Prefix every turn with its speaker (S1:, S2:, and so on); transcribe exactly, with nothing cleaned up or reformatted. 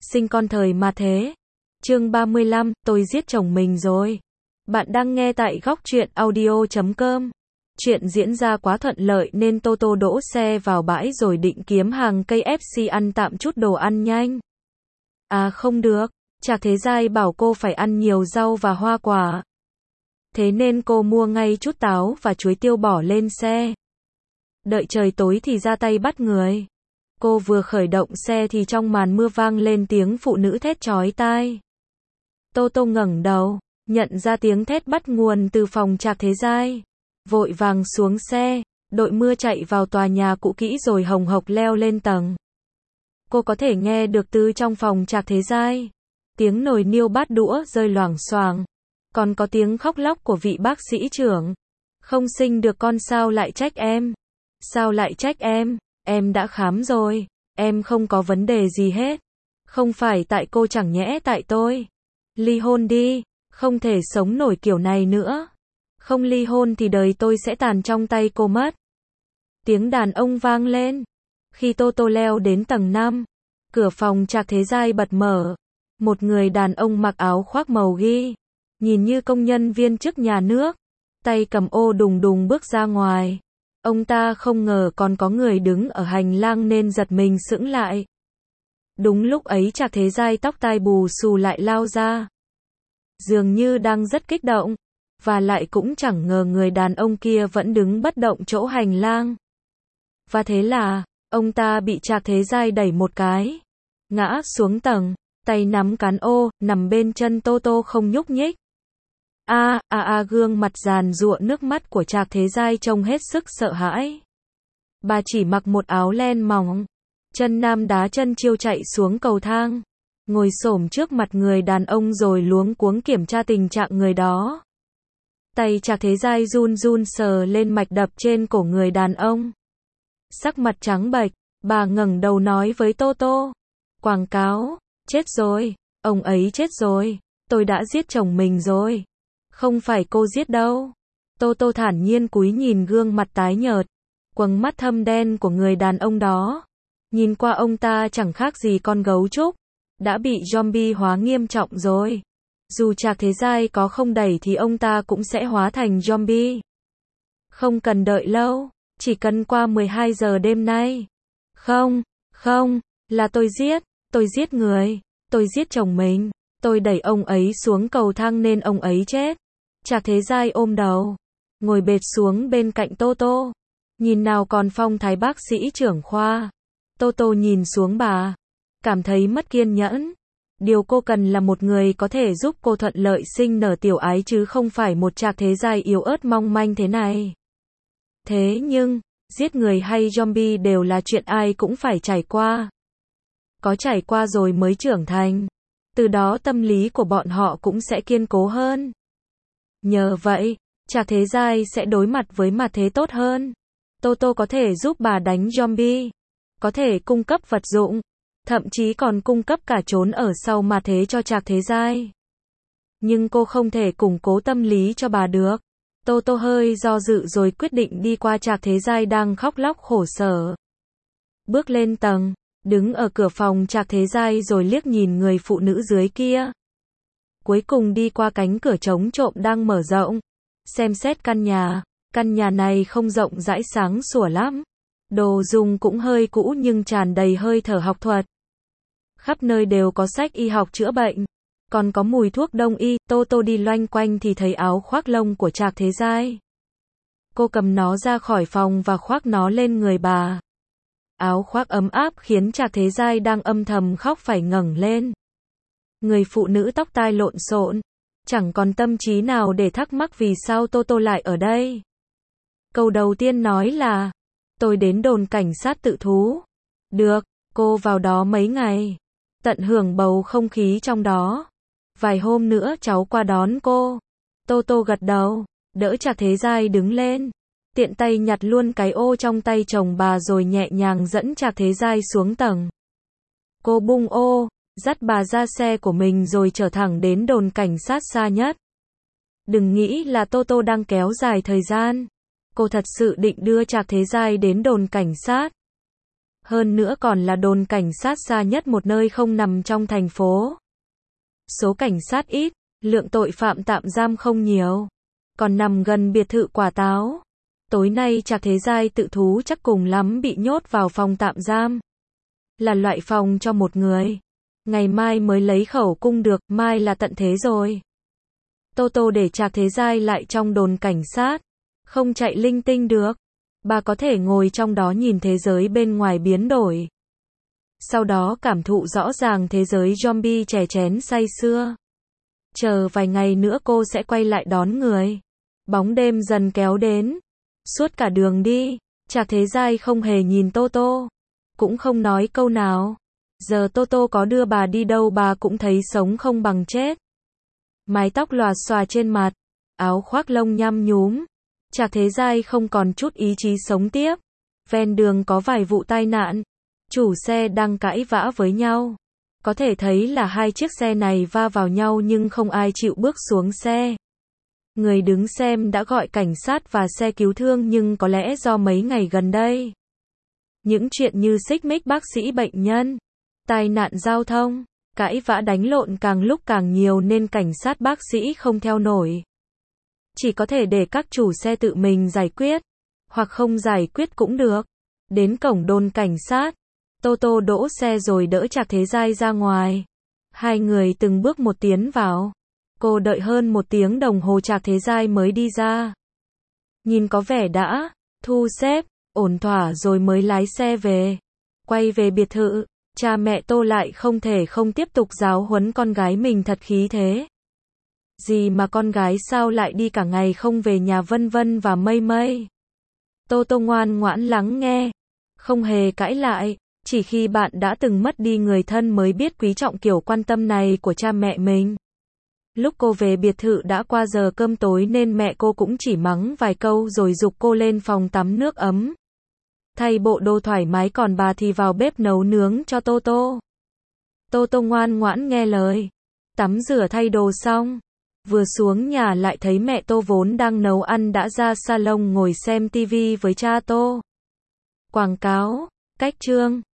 S1: sinh con thời mà thế. Chương ba mươi lăm, tôi giết chồng mình rồi. Bạn đang nghe tại góc truyện audio chấm com. Chuyện diễn ra quá thuận lợi nên Toto đỗ xe vào bãi rồi định kiếm hàng cây ép xê ăn tạm chút đồ ăn nhanh. À không được, Trạc Thế Giai bảo cô phải ăn nhiều rau và hoa quả. Thế nên cô mua ngay chút táo và chuối tiêu bỏ lên xe. Đợi trời tối thì ra tay bắt người. Cô vừa khởi động xe thì trong màn mưa vang lên tiếng phụ nữ thét chói tai. Toto ngẩng đầu, nhận ra tiếng thét bắt nguồn từ phòng Trạc Thế Giai. Vội vàng xuống xe, đội mưa chạy vào tòa nhà cũ kỹ rồi hồng hộc leo lên tầng. Cô có thể nghe được từ trong phòng Trạc Thế Giai. Tiếng nồi niêu bát đũa rơi loảng xoảng. Còn có tiếng khóc lóc của vị bác sĩ trưởng. Không sinh được con sao lại trách em? Sao lại trách em? Em đã khám rồi. Em không có vấn đề gì hết. Không phải tại cô chẳng nhẽ tại tôi. Ly hôn đi. Không thể sống nổi kiểu này nữa. Không ly hôn thì đời tôi sẽ tàn trong tay cô mất. Tiếng đàn ông vang lên. Khi Toto leo đến tầng năm, cửa phòng Trạc Thế Giai bật mở. Một người đàn ông mặc áo khoác màu ghi, nhìn như công nhân viên chức nhà nước, tay cầm ô đùng đùng bước ra ngoài. Ông ta không ngờ còn có người đứng ở hành lang nên giật mình sững lại. Đúng lúc ấy Trạc Thế Giai tóc tai bù xù lại lao ra. Dường như đang rất kích động, và lại cũng chẳng ngờ người đàn ông kia vẫn đứng bất động chỗ hành lang. Và thế là, ông ta bị Trạc Thế Giai đẩy một cái, ngã xuống tầng, tay nắm cán ô, nằm bên chân Toto không nhúc nhích. A, a a gương mặt giàn giụa nước mắt của Trạc Thế Giai trông hết sức sợ hãi. Bà chỉ mặc một áo len mỏng, chân nam đá chân chiêu chạy xuống cầu thang, ngồi xổm trước mặt người đàn ông rồi luống cuống kiểm tra tình trạng người đó. Tay Trạc Thế Giai run run sờ lên mạch đập trên cổ người đàn ông. Sắc mặt trắng bệch, bà ngẩng đầu nói với Toto. Quảng cáo, chết rồi, ông ấy chết rồi, tôi đã giết chồng mình rồi. Không phải cô giết đâu. Toto thản nhiên cúi nhìn gương mặt tái nhợt, quầng mắt thâm đen của người đàn ông đó. Nhìn qua ông ta chẳng khác gì con gấu trúc, đã bị zombie hóa nghiêm trọng rồi. Dù Trạc Thế Giai có không đẩy thì ông ta cũng sẽ hóa thành zombie. Không cần đợi lâu, chỉ cần qua mười hai giờ đêm nay. Không, không, là tôi giết, tôi giết người, tôi giết chồng mình, tôi đẩy ông ấy xuống cầu thang nên ông ấy chết. Trạc Thế Giai ôm đầu, ngồi bệt xuống bên cạnh Toto. Nhìn nào còn phong thái bác sĩ trưởng khoa. Toto nhìn xuống bà, cảm thấy mất kiên nhẫn. Điều cô cần là một người có thể giúp cô thuận lợi sinh nở tiểu ái chứ không phải một Trạc Thế Giai yếu ớt mong manh thế này. Thế nhưng, giết người hay zombie đều là chuyện ai cũng phải trải qua. Có trải qua rồi mới trưởng thành. Từ đó tâm lý của bọn họ cũng sẽ kiên cố hơn. Nhờ vậy, Trạc Thế Giai sẽ đối mặt với mặt thế tốt hơn. Toto có thể giúp bà đánh zombie, có thể cung cấp vật dụng, thậm chí còn cung cấp cả trốn ở sau mặt thế cho Trạc Thế Giai. Nhưng cô không thể củng cố tâm lý cho bà được. Toto hơi do dự rồi quyết định đi qua Trạc Thế Giai đang khóc lóc khổ sở. Bước lên tầng, đứng ở cửa phòng Trạc Thế Giai rồi liếc nhìn người phụ nữ dưới kia. Cuối cùng đi qua cánh cửa trống trộm đang mở rộng, xem xét căn nhà. Căn nhà này không rộng rãi sáng sủa lắm. Đồ dùng cũng hơi cũ nhưng tràn đầy hơi thở học thuật. Khắp nơi đều có sách y học chữa bệnh, còn có mùi thuốc đông y. Toto đi loanh quanh thì thấy áo khoác lông của Trạc Thế Giai. Cô cầm nó ra khỏi phòng và khoác nó lên người bà. Áo khoác ấm áp khiến Trạc Thế Giai đang âm thầm khóc phải ngẩng lên. Người phụ nữ tóc tai lộn xộn, chẳng còn tâm trí nào để thắc mắc vì sao Toto lại ở đây. Câu đầu tiên nói là, tôi đến đồn cảnh sát tự thú. Được, cô vào đó mấy ngày, tận hưởng bầu không khí trong đó. Vài hôm nữa cháu qua đón cô. Toto gật đầu, đỡ Trạc Thế Giai đứng lên, tiện tay nhặt luôn cái ô trong tay chồng bà rồi nhẹ nhàng dẫn Trạc Thế Giai xuống tầng. Cô bung ô, dắt bà ra xe của mình rồi chở thẳng đến đồn cảnh sát xa nhất. Đừng nghĩ là Toto đang kéo dài thời gian. Cô thật sự định đưa Trạc Thế Giai đến đồn cảnh sát. Hơn nữa còn là đồn cảnh sát xa nhất một nơi không nằm trong thành phố. Số cảnh sát ít, lượng tội phạm tạm giam không nhiều. Còn nằm gần biệt thự quả táo. Tối nay Trạc Thế Giai tự thú chắc cùng lắm bị nhốt vào phòng tạm giam. Là loại phòng cho một người. Ngày mai mới lấy khẩu cung được, mai là tận thế rồi. Tô Tô để Trạc Thế Giai lại trong đồn cảnh sát. Không chạy linh tinh được. Bà có thể ngồi trong đó nhìn thế giới bên ngoài biến đổi. Sau đó cảm thụ rõ ràng thế giới zombie chè chén say sưa. Chờ vài ngày nữa cô sẽ quay lại đón người. Bóng đêm dần kéo đến. Suốt cả đường đi, Trạc Thế Giai không hề nhìn Tô Tô. Cũng không nói câu nào. Giờ Tô Tô có đưa bà đi đâu bà cũng thấy sống không bằng chết. Mái tóc lòa xòa trên mặt. Áo khoác lông nhăm nhúm. Trạc Thế Giai không còn chút ý chí sống tiếp. Ven đường có vài vụ tai nạn. Chủ xe đang cãi vã với nhau. Có thể thấy là hai chiếc xe này va vào nhau nhưng không ai chịu bước xuống xe. Người đứng xem đã gọi cảnh sát và xe cứu thương nhưng có lẽ do mấy ngày gần đây. Những chuyện như xích mích bác sĩ bệnh nhân, tai nạn giao thông, cãi vã đánh lộn càng lúc càng nhiều nên cảnh sát bác sĩ không theo nổi. Chỉ có thể để các chủ xe tự mình giải quyết. Hoặc không giải quyết cũng được. Đến cổng đồn cảnh sát. Tô Tô đỗ xe rồi đỡ Trạc Thế Giai ra ngoài. Hai người từng bước một tiến vào. Cô đợi hơn một tiếng đồng hồ Trạc Thế Giai mới đi ra. Nhìn có vẻ đã thu xếp, ổn thỏa rồi mới lái xe về. Quay về biệt thự, cha mẹ Tô lại không thể không tiếp tục giáo huấn con gái mình thật khí thế. Gì mà con gái sao lại đi cả ngày không về nhà vân vân và mây mây. Tô Tô ngoan ngoãn lắng nghe. Không hề cãi lại. Chỉ khi bạn đã từng mất đi người thân mới biết quý trọng kiểu quan tâm này của cha mẹ mình. Lúc cô về biệt thự đã qua giờ cơm tối nên mẹ cô cũng chỉ mắng vài câu rồi giục cô lên phòng tắm nước ấm. Thay bộ đồ thoải mái còn bà thì vào bếp nấu nướng cho Tô Tô. Tô Tô ngoan ngoãn nghe lời. Tắm rửa thay đồ xong. Vừa xuống nhà lại thấy mẹ Tô vốn đang nấu ăn đã ra salon ngồi xem tivi với cha Tô. Quảng cáo, cách chương.